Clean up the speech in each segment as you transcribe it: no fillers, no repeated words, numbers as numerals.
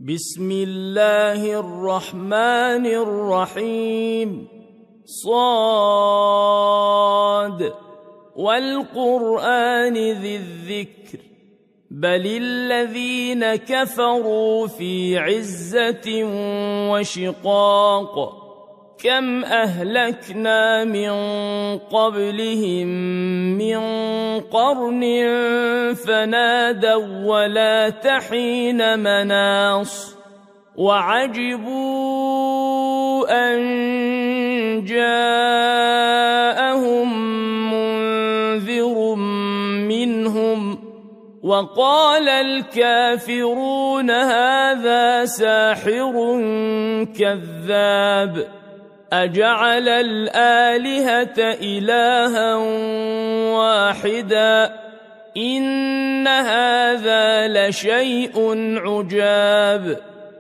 بسم الله الرحمن الرحيم صاد والقرآن ذي الذكر بل الذين كفروا في عزة وشقاق كم أهلكنا من قبلهم من قرن فنادوا ولا تحين مناص وعجبوا أن جاءهم منذر منهم وقال الكافرون هذا ساحر كذاب أجعل الآلهة إلها واحدا إن هذا لشيء عجاب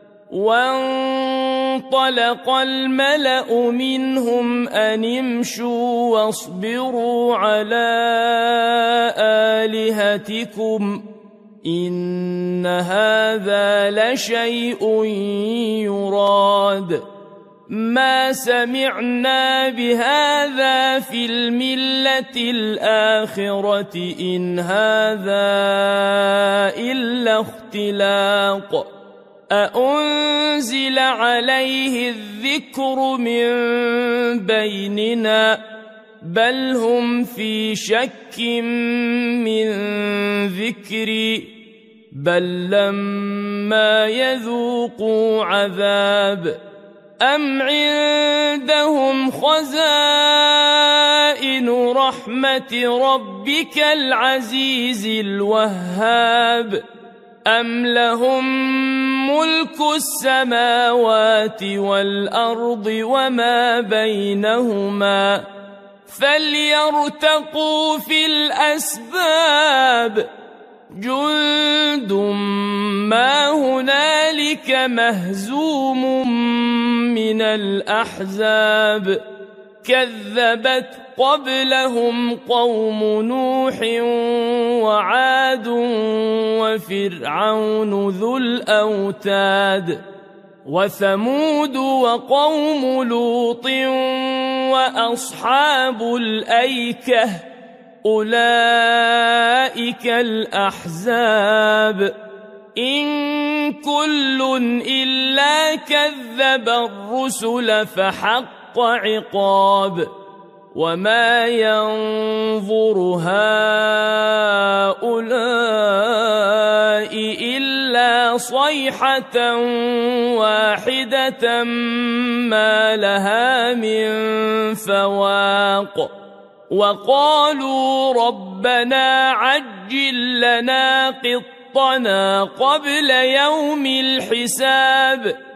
وانطلق الملأ منهم أن امشوا واصبروا على آلهتكم إن هذا لشيء يراد ما سمعنا بهذا في الملة الآخرة إن هذا إلا اختلاق أأنزل عليه الذكر من بيننا بل هم في شك من ذكري بل لما يذوقوا عذاب أم عندهم خزائن رحمة ربك العزيز الوهاب أم لهم ملك السماوات والأرض وما بينهما فليرتقوا في الأسباب جند ما هنالك مهزوم من الأحزاب كذبت قبلهم قوم نوح وعاد وفرعون ذو الأوتاد وثمود وقوم لوط وأصحاب الأيكة أولئك الأحزاب إن كل إلا كذب الرسل فحق عقاب وما ينظر هؤلاء إلا صيحة واحدة ما لها من فواق وقالوا ربنا عجل لنا قطنا قبل يوم الحساب